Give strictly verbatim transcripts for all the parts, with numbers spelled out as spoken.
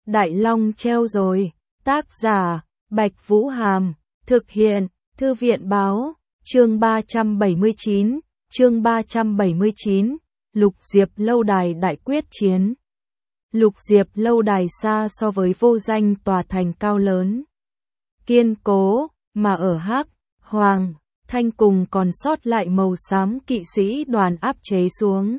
Đại Long treo rồi. Tác giả, Bạch Vũ Hàm. Thực hiện, Thư viện Báo. Chương ba trăm bảy mươi chín. Chương ba trăm bảy mươi chín. Lục Diệp lâu đài đại quyết chiến. Lục Diệp lâu đài xa so với vô danh tòa thành cao lớn, kiên cố, mà ở Hắc, Hoàng, Thanh cùng còn sót lại màu xám kỵ sĩ đoàn áp chế xuống.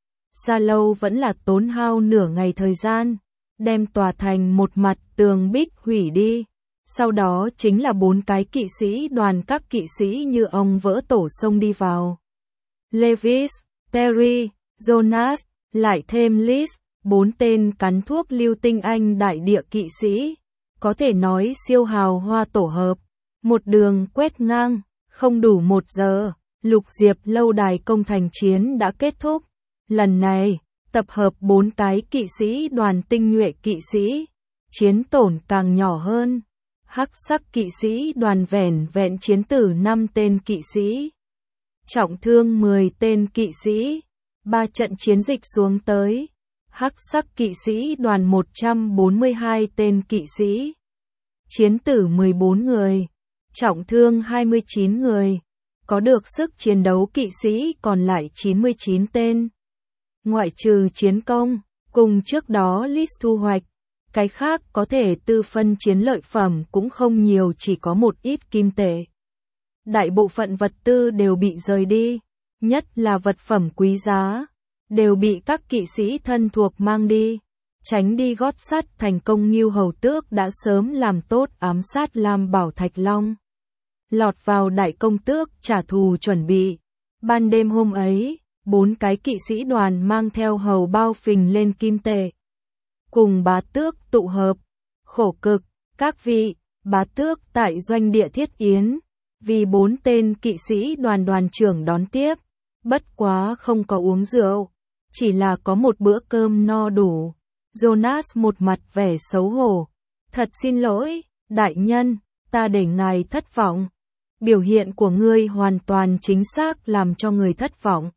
Xa lâu vẫn là tốn hao nửa ngày thời gian, đem tòa thành một mặt tường bích hủy đi. Sau đó chính là bốn cái kỵ sĩ đoàn các kỵ sĩ như ông vỡ tổ sông đi vào. Lewis, Terry, Jonas, lại thêm Liz, bốn tên cắn thuốc lưu tinh Anh đại địa kỵ sĩ. Có thể nói siêu hào hoa tổ hợp. Một đường quét ngang, không đủ một giờ, Lục Diệp lâu đài công thành chiến đã kết thúc. Lần này, tập hợp bốn cái kỵ sĩ đoàn tinh nhuệ kỵ sĩ, chiến tổn càng nhỏ hơn. Hắc sắc kỵ sĩ đoàn vẻn vẹn chiến tử năm tên kỵ sĩ, trọng thương mười tên kỵ sĩ. Ba trận chiến dịch xuống tới, Hắc sắc kỵ sĩ đoàn một trăm bốn mươi hai tên kỵ sĩ, chiến tử mười bốn người, trọng thương hai mươi chín người. Có được sức chiến đấu kỵ sĩ còn lại chín mươi chín tên. Ngoại trừ chiến công, cùng trước đó list thu hoạch, cái khác có thể tư phân chiến lợi phẩm cũng không nhiều, chỉ có một ít kim tệ. Đại bộ phận vật tư đều bị rời đi, nhất là vật phẩm quý giá, đều bị các kỵ sĩ thân thuộc mang đi. Tránh đi gót sắt thành công, Ngưu Hầu Tước đã sớm làm tốt ám sát Lam Bảo Thạch Long, lọt vào Đại Công Tước trả thù chuẩn bị. Ban đêm hôm ấy, bốn cái kỵ sĩ đoàn mang theo hầu bao phình lên kim tệ, cùng Bá Tước tụ hợp. Khổ cực, các vị, Bá Tước tại doanh địa Thiết Yến, vì bốn tên kỵ sĩ đoàn đoàn trưởng đón tiếp, bất quá không có uống rượu, chỉ là có một bữa cơm no đủ. Jonas một mặt vẻ xấu hổ. Thật xin lỗi, đại nhân, ta để ngài thất vọng. Biểu hiện của ngươi hoàn toàn chính xác làm cho người thất vọng.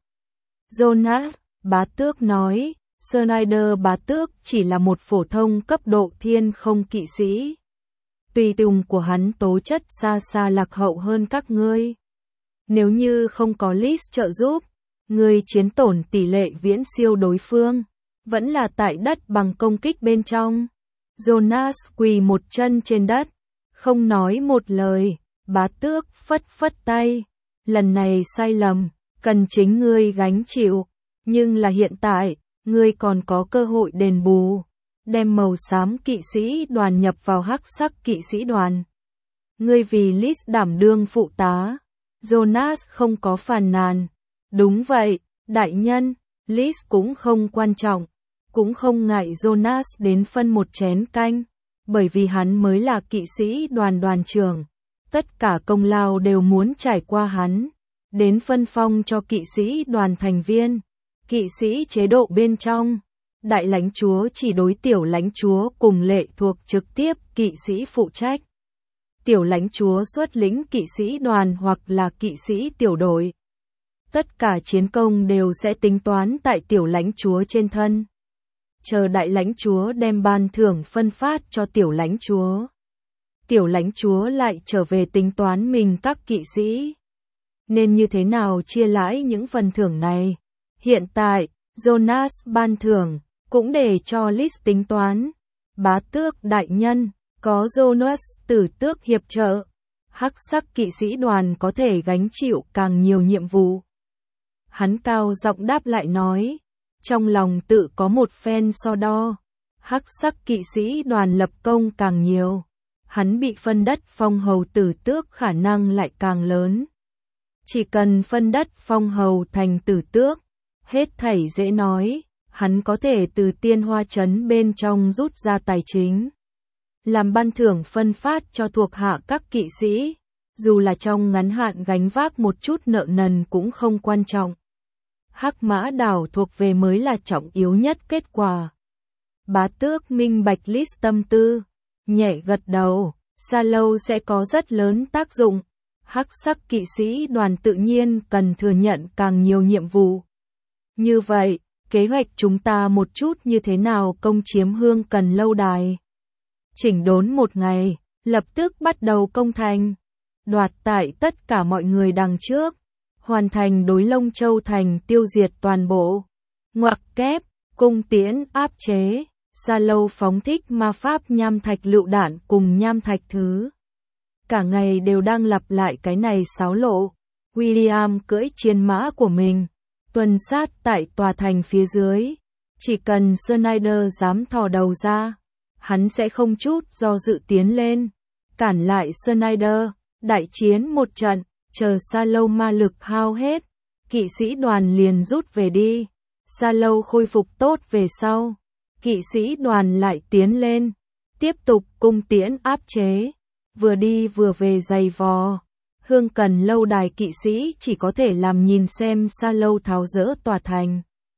Jonas, Bá Tước nói, Snyder Bá Tước chỉ là một phổ thông cấp độ thiên không kỵ sĩ. Tùy tùng của hắn tố chất xa xa lạc hậu hơn các ngươi. Nếu như không có Liz trợ giúp, ngươi chiến tổn tỷ lệ viễn siêu đối phương, vẫn là tại đất bằng công kích bên trong. Jonas quỳ một chân trên đất, không nói một lời. Bá Tước phất phất tay, lần này sai lầm, cần chính ngươi gánh chịu, nhưng là hiện tại, ngươi còn có cơ hội đền bù. Đem màu xám kỵ sĩ đoàn nhập vào hắc sắc kỵ sĩ đoàn. Ngươi vì Liz đảm đương phụ tá. Jonas không có phàn nàn. Đúng vậy, đại nhân, Liz cũng không quan trọng, cũng không ngại Jonas đến phân một chén canh, bởi vì hắn mới là kỵ sĩ đoàn đoàn trưởng. Tất cả công lao đều muốn trải qua hắn, đến phân phong cho kỵ sĩ đoàn thành viên. Kỵ sĩ chế độ bên trong, đại lãnh chúa chỉ đối tiểu lãnh chúa cùng lệ thuộc trực tiếp kỵ sĩ phụ trách. Tiểu lãnh chúa xuất lĩnh kỵ sĩ đoàn hoặc là kỵ sĩ tiểu đội. Tất cả chiến công đều sẽ tính toán tại tiểu lãnh chúa trên thân. Chờ đại lãnh chúa đem ban thưởng phân phát cho tiểu lãnh chúa. Tiểu lãnh chúa lại trở về tính toán mình các kỵ sĩ. Nên như thế nào chia lãi những phần thưởng này? Hiện tại, Jonas ban thưởng, cũng để cho Liz tính toán. Bá Tước đại nhân, có Jonas tử tước hiệp trợ, hắc sắc kỵ sĩ đoàn có thể gánh chịu càng nhiều nhiệm vụ. Hắn cao giọng đáp lại nói, trong lòng tự có một phen so đo. Hắc sắc kỵ sĩ đoàn lập công càng nhiều, hắn bị phân đất phong hầu tử tước khả năng lại càng lớn. Chỉ cần phân đất phong hầu thành tử tước, hết thảy dễ nói, hắn có thể từ Tiên Hoa Trấn bên trong rút ra tài chính, làm ban thưởng phân phát cho thuộc hạ các kỵ sĩ, dù là trong ngắn hạn gánh vác một chút nợ nần cũng không quan trọng. Hắc Mã đảo thuộc về mới là trọng yếu nhất kết quả. Bá Tước minh bạch Liz tâm tư, nhẹ gật đầu, xa lâu sẽ có rất lớn tác dụng. Hắc sắc kỵ sĩ đoàn tự nhiên cần thừa nhận càng nhiều nhiệm vụ. Như vậy, kế hoạch chúng ta một chút như thế nào công chiếm Hương Cần lâu đài? chỉnh đốn một ngày, lập tức bắt đầu công thành, đoạt tại tất cả mọi người đằng trước, hoàn thành đối Lông Châu thành tiêu diệt toàn bộ. Ngoặc kép, cung tiễn áp chế, Sa Lâu phóng thích ma pháp nham thạch lựu đạn cùng nham thạch thứ. Cả ngày đều đang lặp lại cái này xáo lộ. William cưỡi chiến mã của mình, tuần sát tại tòa thành phía dưới. Chỉ cần Snyder dám thò đầu ra, hắn sẽ không chút do dự tiến lên, cản lại Snyder, đại chiến một trận, chờ Sa Lâu ma lực hao hết, kỵ sĩ đoàn liền rút về đi. Sa Lâu khôi phục tốt về sau, kỵ sĩ đoàn lại tiến lên, tiếp tục cung tiễn áp chế, vừa đi vừa về giày vò. Hương Cần lâu đài kỵ sĩ chỉ có thể làm nhìn xem Sa Lâu tháo dỡ tòa thành.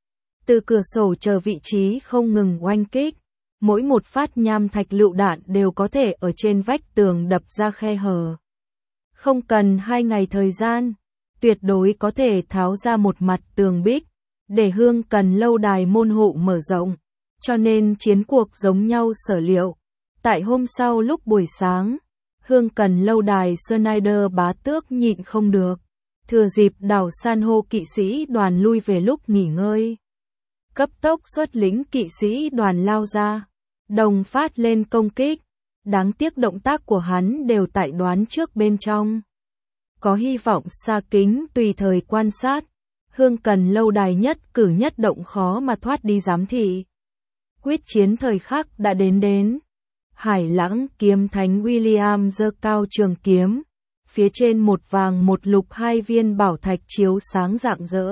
Từ cửa sổ chờ vị trí không ngừng oanh kích, mỗi một phát nham thạch lựu đạn đều có thể ở trên vách tường đập ra khe hở. Không cần hai ngày thời gian, tuyệt đối có thể tháo ra một mặt tường bích, để Hương Cần lâu đài môn hộ mở rộng, cho nên chiến cuộc giống nhau sở liệu. Tại hôm sau lúc buổi sáng, Hương Cần lâu đài Snyder bá tước nhịn không được, thừa dịp đảo san hô kỵ sĩ đoàn lui về lúc nghỉ ngơi. Cấp tốc xuất lĩnh kỵ sĩ đoàn lao ra, đồng phát lên công kích, đáng tiếc động tác của hắn đều tại đoán trước bên trong. Có hy vọng xa kính tùy thời quan sát, Hương Cần lâu đài nhất cử nhất động khó mà thoát đi giám thị. Quyết chiến thời khắc đã đến đến. Hải Lãng kiếm thánh William giơ cao trường kiếm, phía trên một vàng một lục hai viên bảo thạch chiếu sáng rạng rỡ.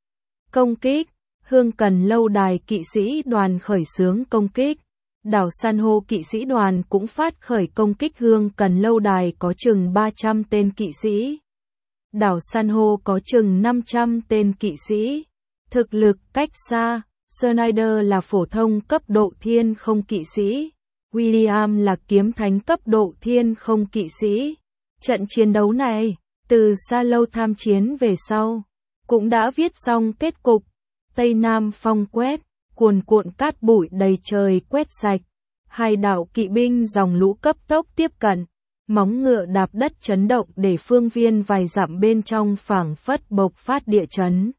Công kích, Hương Cần lâu đài kỵ sĩ đoàn khởi xướng công kích, đảo san hô kỵ sĩ đoàn cũng phát khởi công kích. Hương Cần lâu đài có chừng ba trăm tên kỵ sĩ, đảo san hô có chừng năm trăm tên kỵ sĩ. Thực lực cách xa, Snyder là phổ thông cấp độ thiên không kỵ sĩ, William là kiếm thánh cấp độ thiên không kỵ sĩ. Trận chiến đấu này, từ Sa Lâu tham chiến về sau, cũng đã viết xong kết cục. Tây Nam phong quét, cuồn cuộn cát bụi đầy trời quét sạch. Hai đạo kỵ binh dòng lũ cấp tốc tiếp cận, móng ngựa đạp đất chấn động để phương viên vài dặm bên trong phảng phất bộc phát địa chấn.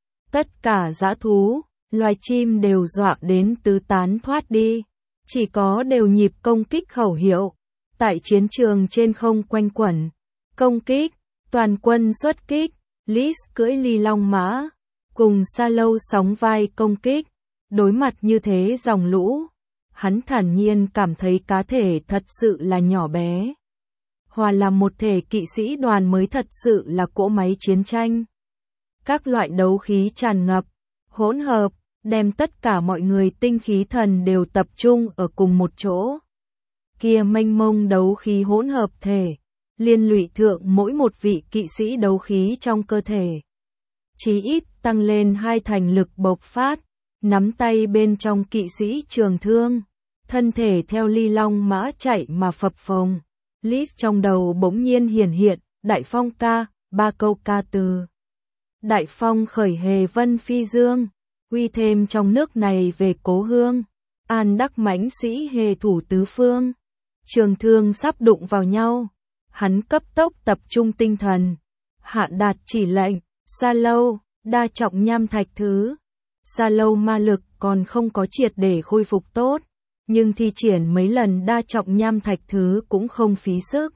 Tất cả dã thú, loài chim đều dọa đến tứ tán thoát đi. Chỉ có đều nhịp công kích khẩu hiệu, tại chiến trường trên không quanh quẩn. Công kích, toàn quân xuất kích, Liz cưỡi ly long mã, cùng Sa Lâu sóng vai công kích. Đối mặt như thế dòng lũ, hắn thản nhiên cảm thấy cá thể thật sự là nhỏ bé. Hòa làm một thể kỵ sĩ đoàn mới thật sự là cỗ máy chiến tranh. Các loại đấu khí tràn ngập, hỗn hợp, đem tất cả mọi người tinh khí thần đều tập trung ở cùng một chỗ. Kia mênh mông đấu khí hỗn hợp thể, liên lụy thượng mỗi một vị kỵ sĩ đấu khí trong cơ thể. Chí ít tăng lên hai thành lực bộc phát, nắm tay bên trong kỵ sĩ trường thương, thân thể theo ly long mã chạy mà phập phồng. Liz trong đầu bỗng nhiên hiển hiện, Đại Phong ca, ba câu ca từ. Đại Phong khởi hề vân phi dương, uy thêm trong nước này về cố hương, an đắc mãnh sĩ hề thủ tứ phương. Trường thương sắp đụng vào nhau, hắn cấp tốc tập trung tinh thần, hạ đạt chỉ lệnh. Sa Lâu, đa trọng nham thạch thứ. Sa Lâu ma lực còn không có triệt để khôi phục tốt, nhưng thi triển mấy lần đa trọng nham thạch thứ cũng không phí sức.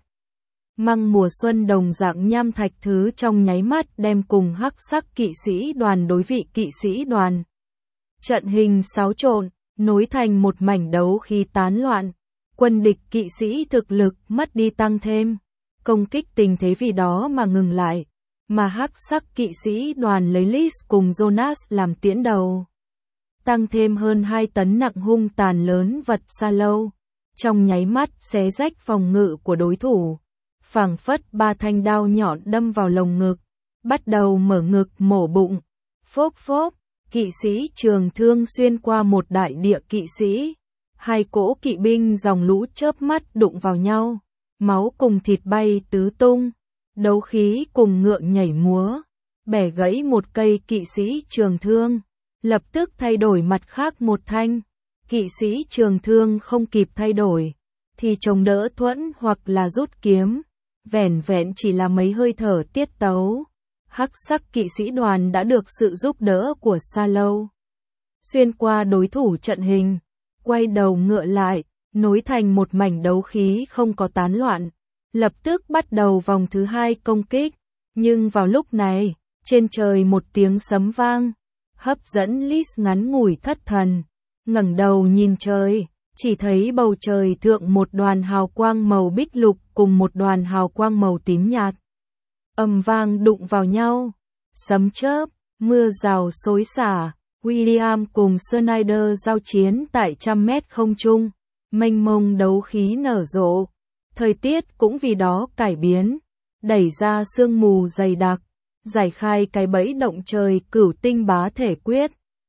Măng mùa xuân đồng dạng nham thạch thứ trong nháy mắt đem cùng hắc sắc kỵ sĩ đoàn đối vị kỵ sĩ đoàn. Trận hình xáo trộn, nối thành một mảnh đấu khí tán loạn. Quân địch kỵ sĩ thực lực mất đi tăng thêm. Công kích tình thế vì đó mà ngừng lại. Mà hắc sắc kỵ sĩ đoàn lấy Liz cùng Jonas làm tiễn đầu. Tăng thêm hơn hai tấn nặng hung tàn lớn vật Sa Lâu. Trong nháy mắt xé rách phòng ngự của đối thủ. Phảng phất ba thanh đao nhọn đâm vào lồng ngực. Bắt đầu mở ngực mổ bụng. Phốp phốp, kỵ sĩ trường thương xuyên qua một đại địa kỵ sĩ. Hai cỗ kỵ binh dòng lũ chớp mắt đụng vào nhau. Máu cùng thịt bay tứ tung. Đấu khí cùng ngựa nhảy múa, bẻ gãy một cây kỵ sĩ trường thương, lập tức thay đổi mặt khác một thanh. Kỵ sĩ trường thương không kịp thay đổi, thì chống đỡ thuẫn hoặc là rút kiếm, vẻn vẹn chỉ là mấy hơi thở tiết tấu. Hắc sắc kỵ sĩ đoàn đã được sự giúp đỡ của Sa Lâu xuyên qua đối thủ trận hình, quay đầu ngựa lại, nối thành một mảnh đấu khí không có tán loạn, lập tức bắt đầu vòng thứ hai công kích. Nhưng vào lúc này, trên trời một tiếng sấm vang, hấp dẫn Lis ngắn ngủi thất thần, ngẩng đầu nhìn trời, chỉ thấy bầu trời thượng một đoàn hào quang màu bích lục cùng một đoàn hào quang màu tím nhạt. Ầm vang đụng vào nhau, sấm chớp, mưa rào xối xả, William cùng Snyder giao chiến tại trăm mét không trung, mênh mông đấu khí nở rộ. Thời tiết cũng vì đó cải biến, đẩy ra sương mù dày đặc, giải khai cái bẫy động trời cửu tinh bá thể quyết.